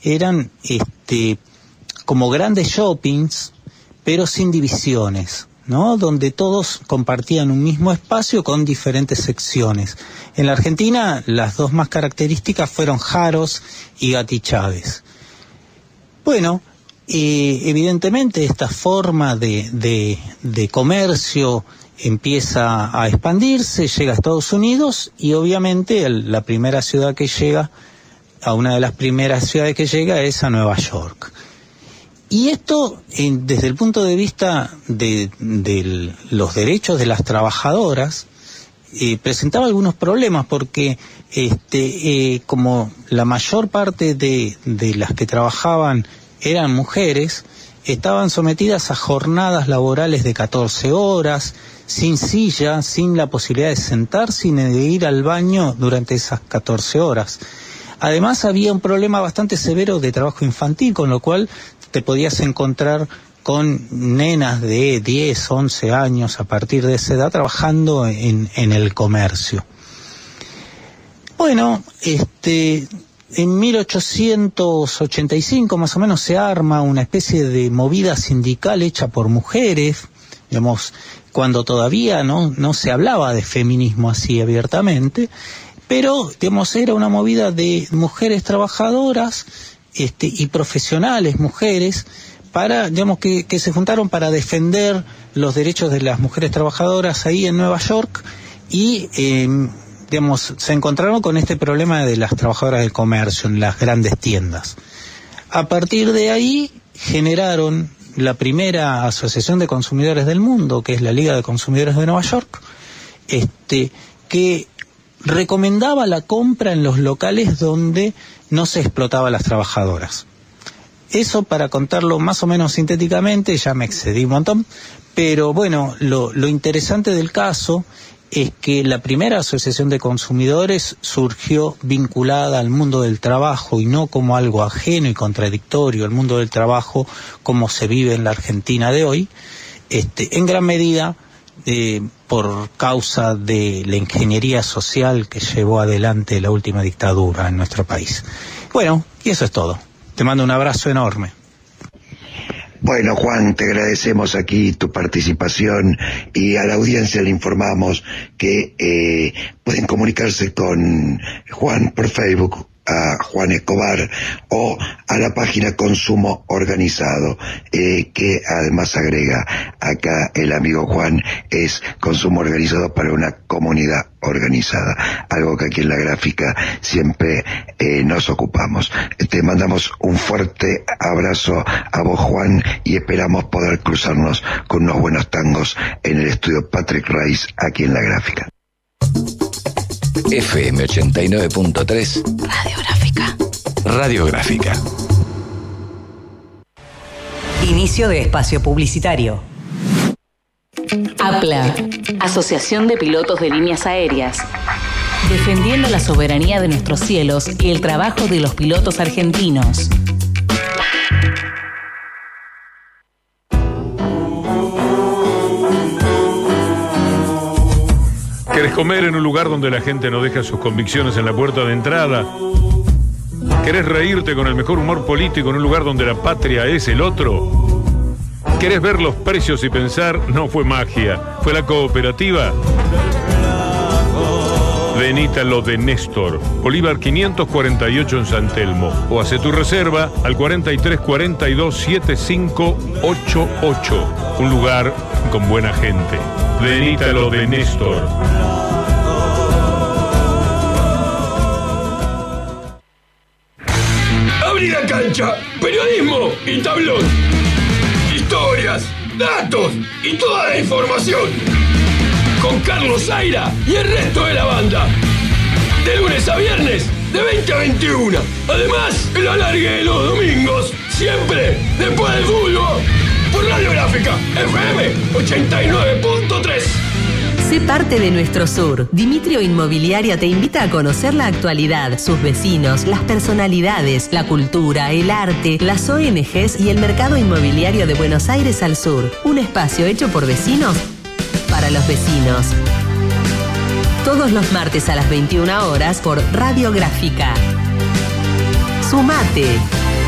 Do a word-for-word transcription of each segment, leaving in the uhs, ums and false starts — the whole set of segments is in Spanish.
eran este, como grandes shoppings, pero sin divisiones, ¿no? Donde todos compartían un mismo espacio con diferentes secciones. En la Argentina, las dos más características fueron Jaros y Gatti Chávez. Bueno, eh, evidentemente esta forma de, de, de comercio empieza a expandirse, llega a Estados Unidos y obviamente el, la primera ciudad que llega, a una de las primeras ciudades que llega es a Nueva York. Y esto, eh, desde el punto de vista de, de los derechos de las trabajadoras, eh, presentaba algunos problemas porque este, eh, como la mayor parte de, de las que trabajaban eran mujeres, estaban sometidas a jornadas laborales de catorce horas, sin silla, sin la posibilidad de sentarse y de ir al baño durante esas catorce horas. Además había un problema bastante severo de trabajo infantil, con lo cual te podías encontrar con nenas de diez, once años a partir de esa edad trabajando en, en el comercio. Bueno, este, en mil ochocientos ochenta y cinco más o menos se arma una especie de movida sindical hecha por mujeres, digamos, cuando todavía no, no se hablaba de feminismo así abiertamente, pero digamos era una movida de mujeres trabajadoras este, y profesionales mujeres para, digamos, que, que se juntaron para defender los derechos de las mujeres trabajadoras ahí en Nueva York y eh, digamos, se encontraron con este problema de las trabajadoras del comercio en las grandes tiendas. A partir de ahí generaron la primera asociación de consumidores del mundo, que es la Liga de Consumidores de Nueva York, este, que recomendaba la compra en los locales donde no se explotaba a las trabajadoras. Eso, para contarlo más o menos sintéticamente, ya me excedí un montón, pero bueno, lo, lo interesante del caso es que la primera asociación de consumidores surgió vinculada al mundo del trabajo y no como algo ajeno y contradictorio al mundo del trabajo como se vive en la Argentina de hoy, este, en gran medida eh, por causa de la ingeniería social que llevó adelante la última dictadura en nuestro país. Bueno, y eso es todo. Te mando un abrazo enorme. Bueno, Juan, te agradecemos aquí tu participación y a la audiencia le informamos que eh, pueden comunicarse con Juan por Facebook, a Juan Escobar, o a la página Consumo Organizado, eh, que además agrega acá el amigo Juan, es Consumo Organizado para una comunidad organizada, algo que aquí en La Gráfica siempre eh, nos ocupamos. Te mandamos un fuerte abrazo a vos, Juan, y esperamos poder cruzarnos con unos buenos tangos en el estudio Patrick Rice aquí en La Gráfica. F M ochenta y nueve punto tres Radiográfica. Radiográfica. Inicio de espacio publicitario. APLA, Asociación de Pilotos de Líneas Aéreas. Defendiendo la soberanía de nuestros cielos y el trabajo de los pilotos argentinos. ¿Querés comer en un lugar donde la gente no deja sus convicciones en la puerta de entrada? ¿Querés reírte con el mejor humor político en un lugar donde la patria es el otro? ¿Querés ver los precios y pensar, no fue magia, fue la cooperativa? Venite a lo de Néstor, Bolívar quinientos cuarenta y ocho en San Telmo, o hace tu reserva al cuarenta y tres cuarenta y dos setenta y cinco ochenta y ocho. Un lugar con buena gente. Venite a lo de Néstor. Abrí la cancha, periodismo y tablón. Historias, datos y toda la información. Con Carlos Zaira y el resto de la banda. De lunes a viernes, de veinte a veintiuno. Además, el alargue de los domingos, siempre después del fútbol. Por Radiográfica, F M ochenta y nueve punto tres. Sé parte de nuestro sur. Dimitrio Inmobiliaria te invita a conocer la actualidad, sus vecinos, las personalidades, la cultura, el arte, las O N Ges y el mercado inmobiliario de Buenos Aires al sur. Un espacio hecho por vecinos para los vecinos. Todos los martes a las veintiuna horas por Radiográfica. Sumate.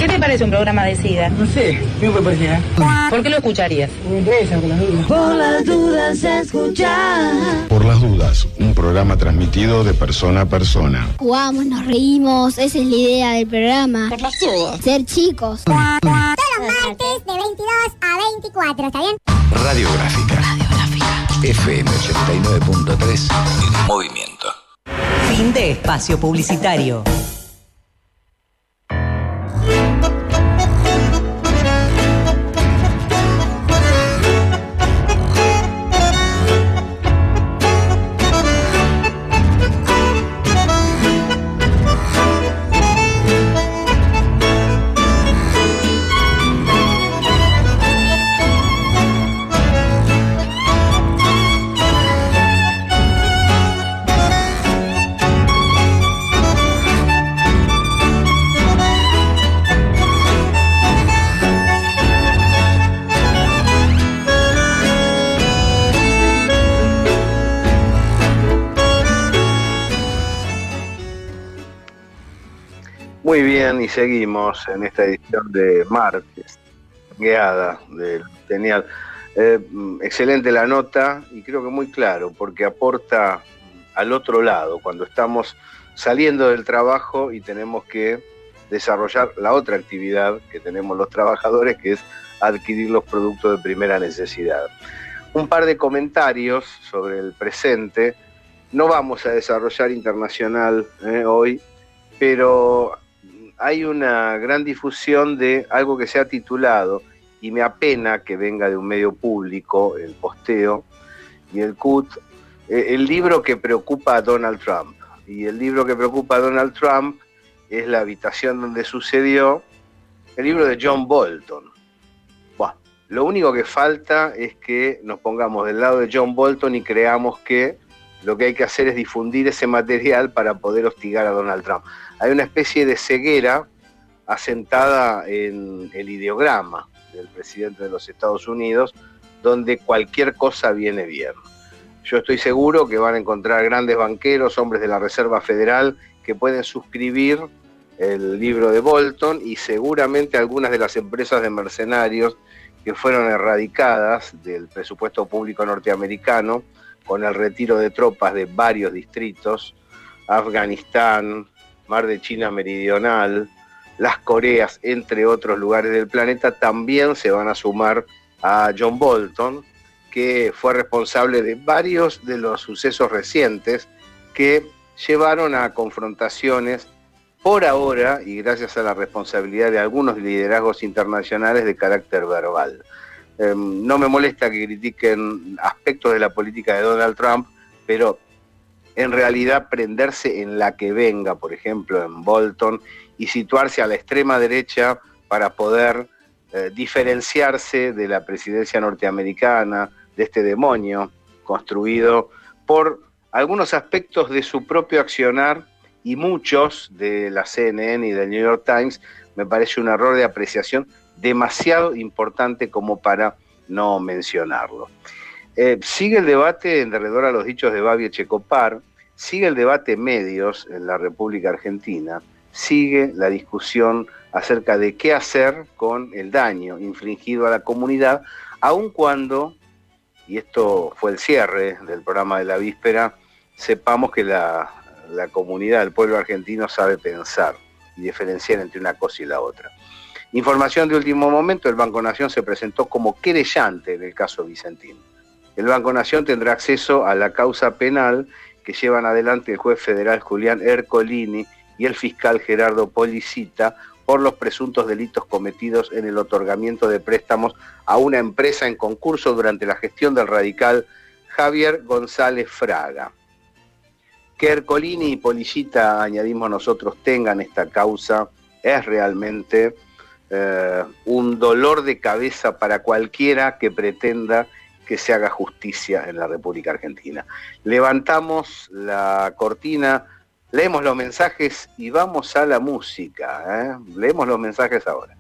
¿Qué te parece un programa de SIDA? No sé, ¿qué me parecía? ¿Por qué lo escucharías? Me interesa, por las dudas. Por las dudas escuchar. Por las dudas, un programa transmitido de persona a persona. Jugamos, nos reímos, esa es la idea del programa. Por las dudas. Ser chicos. Todos los martes de veintidós a veinticuatro, ¿está bien? Radiográfica. Radiográfica. F M ochenta y nueve punto tres en movimiento. Fin de espacio publicitario. Muy bien, y seguimos en esta edición de martes, guiada del Genial. Eh, excelente la nota y creo que muy claro, porque aporta al otro lado, cuando estamos saliendo del trabajo y tenemos que desarrollar la otra actividad que tenemos los trabajadores, que es adquirir los productos de primera necesidad. Un par de comentarios sobre el presente. No vamos a desarrollar internacional eh, hoy, pero hay una gran difusión de algo que se ha titulado, y me apena que venga de un medio público, el Posteo y el C U T, eh, el libro que preocupa a Donald Trump. Y el libro que preocupa a Donald Trump es La habitación donde sucedió, el libro de John Bolton. Bueno, lo único que falta es que nos pongamos del lado de John Bolton y creamos que lo que hay que hacer es difundir ese material para poder hostigar a Donald Trump. Hay una especie de ceguera asentada en el ideograma del presidente de los Estados Unidos, donde cualquier cosa viene bien. Yo estoy seguro que van a encontrar grandes banqueros, hombres de la Reserva Federal, que pueden suscribir el libro de Bolton, y seguramente algunas de las empresas de mercenarios que fueron erradicadas del presupuesto público norteamericano con el retiro de tropas de varios distritos, Afganistán, Mar de China Meridional, las Coreas, entre otros lugares del planeta, también se van a sumar a John Bolton, que fue responsable de varios de los sucesos recientes que llevaron a confrontaciones por ahora, y gracias a la responsabilidad de algunos liderazgos internacionales, de carácter verbal. Eh, no me molesta que critiquen aspectos de la política de Donald Trump, pero en realidad prenderse en la que venga, por ejemplo en Bolton, y situarse a la extrema derecha para poder eh, diferenciarse de la presidencia norteamericana, de este demonio construido por algunos aspectos de su propio accionar y muchos de la C N N y del New York Times, me parece un error de apreciación demasiado importante como para no mencionarlo. Eh, sigue el debate en derredor a los dichos de Babi Echecopar, sigue el debate medios en la República Argentina, sigue la discusión acerca de qué hacer con el daño infligido a la comunidad, aun cuando, y esto fue el cierre del programa de la víspera, sepamos que la, la comunidad, el pueblo argentino sabe pensar y diferenciar entre una cosa y la otra. Información de último momento, el Banco Nación se presentó como querellante en el caso Vicentín. El Banco Nación tendrá acceso a la causa penal que llevan adelante el juez federal Julián Ercolini y el fiscal Gerardo Policita por los presuntos delitos cometidos en el otorgamiento de préstamos a una empresa en concurso durante la gestión del radical Javier González Fraga. Que Ercolini y Policita, añadimos nosotros, tengan esta causa es realmente eh, un dolor de cabeza para cualquiera que pretenda que se haga justicia en la República Argentina. Levantamos la cortina, leemos los mensajes y vamos a la música, ¿eh? Leemos los mensajes ahora.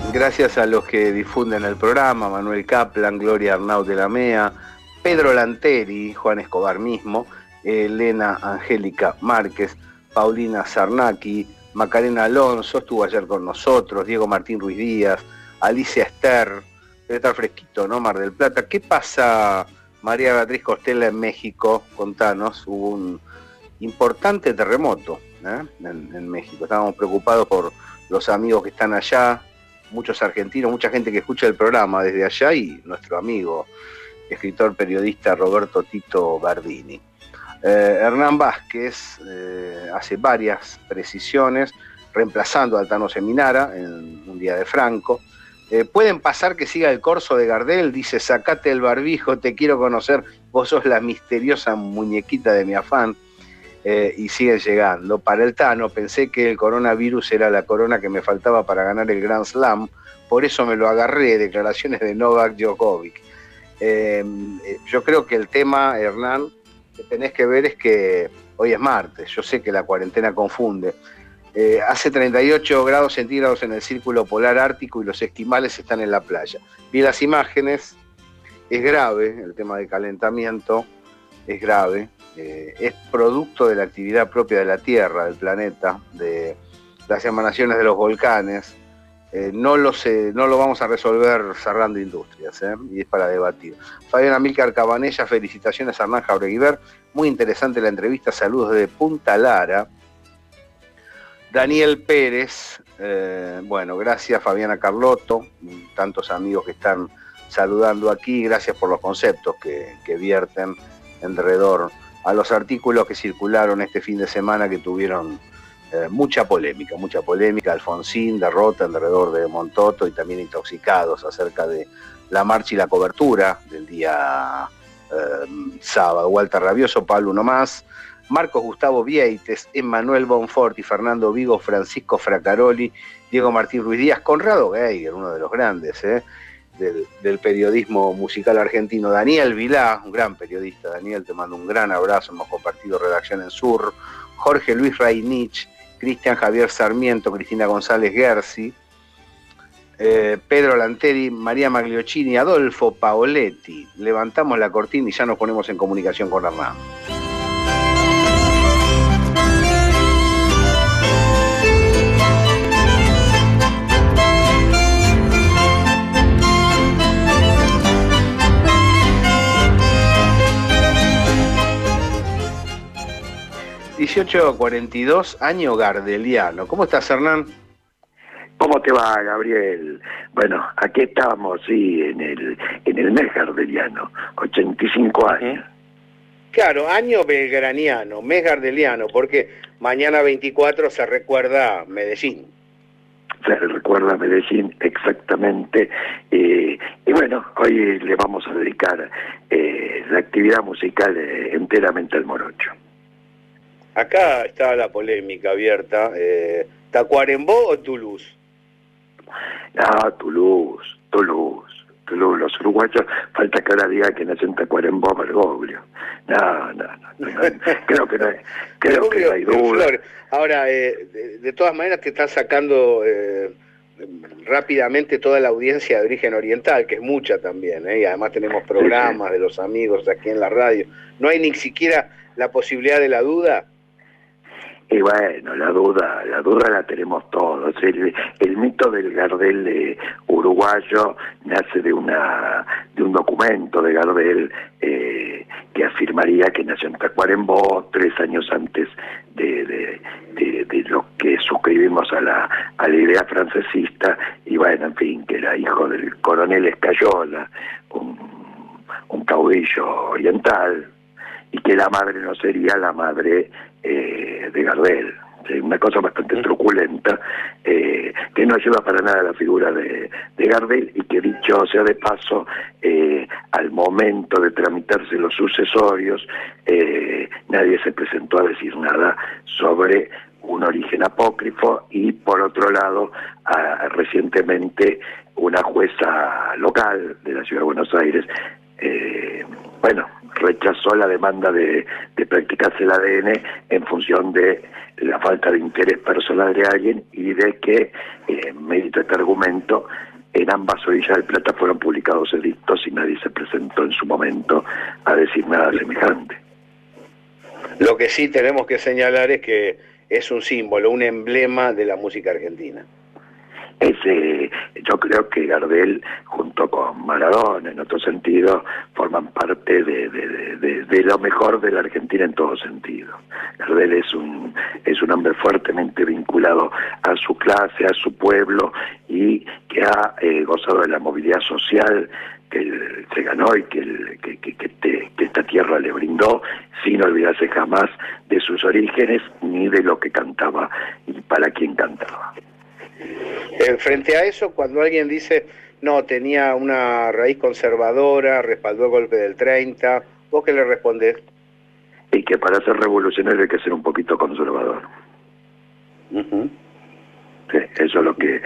Gracias a los que difunden el programa, Manuel Kaplan, Gloria Arnaud de la Mea, Pedro Lanteri, Juan Escobar mismo, Elena Angélica Márquez, Paulina Zarnaki, Macarena Alonso, estuvo ayer con nosotros, Diego Martín Ruiz Díaz, Alicia Ester, debe estar fresquito, ¿no? Mar del Plata. ¿Qué pasa, María Beatriz Costela, en México? Contanos, hubo un importante terremoto ¿eh? en, en México. Estábamos preocupados por los amigos que están allá, muchos argentinos, mucha gente que escucha el programa desde allá y nuestro amigo, escritor, periodista Roberto Tito Bardini. Eh, Hernán Vázquez eh, hace varias precisiones, reemplazando a Altano Seminara en un día de Franco. Eh, ¿Pueden pasar que siga el corso de Gardel? Dice, sacate el barbijo, te quiero conocer, vos sos la misteriosa muñequita de mi afán. Eh, y siguen llegando. Para el Tano, pensé que el coronavirus era la corona que me faltaba para ganar el Grand Slam, por eso me lo agarré, declaraciones de Novak Djokovic. Eh, yo creo que el tema, Hernán, que tenés que ver es que hoy es martes, yo sé que la cuarentena confunde. Eh, hace treinta y ocho grados centígrados en el círculo polar ártico y los esquimales están en la playa. Vi las imágenes, es grave el tema del calentamiento, es grave. Eh, es producto de la actividad propia de la Tierra, del planeta, de las emanaciones de los volcanes. Eh, no, lo sé, no lo vamos a resolver cerrando industrias, ¿eh? Y es para debatir. Fabián Amílcar Cabanella, felicitaciones a Hernán Jaureguiber, muy interesante la entrevista, saludos desde Punta Lara. Daniel Pérez, eh, bueno, gracias Fabiana Carlotto, tantos amigos que están saludando aquí, gracias por los conceptos que, que vierten alrededor a los artículos que circularon este fin de semana que tuvieron eh, mucha polémica, mucha polémica, Alfonsín, derrota alrededor de Montoto y también Intoxicados acerca de la marcha y la cobertura del día eh, sábado. Walter Rabioso, Pablo Uno Más, Marcos Gustavo Vieites, Emmanuel Bonfort y Fernando Vigo, Francisco Fracaroli, Diego Martín Ruiz Díaz, Conrado Geiger, uno de los grandes, ¿eh? Del, del periodismo musical argentino, Daniel Vilá, un gran periodista. Daniel, te mando un gran abrazo, hemos compartido redacción en Sur, Jorge Luis Reinich, Cristian Javier Sarmiento, Cristina González Gersi, eh, Pedro Lanteri, María Magliochini, Adolfo Paoletti. Levantamos la cortina y ya nos ponemos en comunicación con Hernán. dieciocho cuarenta y dos, año gardeliano. ¿Cómo estás, Hernán? ¿Cómo te va, Gabriel? Bueno, aquí estamos, sí, en el en el mes gardeliano, ochenta y cinco años. Claro, año belgraniano, mes gardeliano, porque mañana veinticuatro se recuerda Medellín. Se recuerda Medellín, exactamente. Eh, y bueno, hoy le vamos a dedicar eh, la actividad musical eh, enteramente al morocho. Acá está la polémica abierta. Eh, ¿Tacuarembó o Toulouse? No, Toulouse, Toulouse, Toulouse. Los uruguayos, falta que ahora diga que nacen en Tacuarembó, Bergoglio. No, no, no, no, no. Creo que no hay, creo que no hay duda. Ahora, eh, de, de todas maneras te están sacando eh, rápidamente toda la audiencia de origen oriental, que es mucha también, ¿eh? Y además tenemos programas sí, sí. de los amigos aquí en la radio. ¿No hay ni siquiera la posibilidad de la duda? Y bueno, la duda, la duda la tenemos todos. El, el mito del Gardel eh, uruguayo nace de una de un documento de Gardel eh, que afirmaría que nació en Tacuarembó tres años antes de, de, de, de lo que suscribimos a la a la idea francesista, y bueno, en fin, que era hijo del coronel Escayola, un, un caudillo oriental, y que la madre no sería la madre eh, de Gardel. ¿Sí? Una cosa bastante truculenta, eh, que no ayuda para nada a la figura de, de Gardel, y que, dicho sea de paso, eh, al momento de tramitarse los sucesorios, eh, nadie se presentó a decir nada sobre un origen apócrifo, y por otro lado, a, recientemente una jueza local de la Ciudad de Buenos Aires, eh, bueno, rechazó la demanda de, de practicarse el A D N en función de la falta de interés personal de alguien y de que, eh, mérito este argumento, en ambas orillas del Plata fueron publicados edictos y nadie se presentó en su momento a decir nada semejante. Lo que sí tenemos que señalar es que es un símbolo, un emblema de la música argentina. Ese, yo creo que Gardel, junto con Maradona, en otro sentido, forman parte de, de, de, de, de lo mejor de la Argentina en todo sentido. Gardel es un, es un hombre fuertemente vinculado a su clase, a su pueblo, y que ha eh, gozado de la movilidad social que él se ganó y que, el, que, que, que, te, que esta tierra le brindó, sin olvidarse jamás de sus orígenes ni de lo que cantaba y para quién cantaba. Eh, frente a eso, cuando alguien dice, no, tenía una raíz conservadora, respaldó el golpe del treinta, ¿vos qué le respondés? Y que para ser revolucionario hay que ser un poquito conservador. Uh-huh. Sí, eso es lo que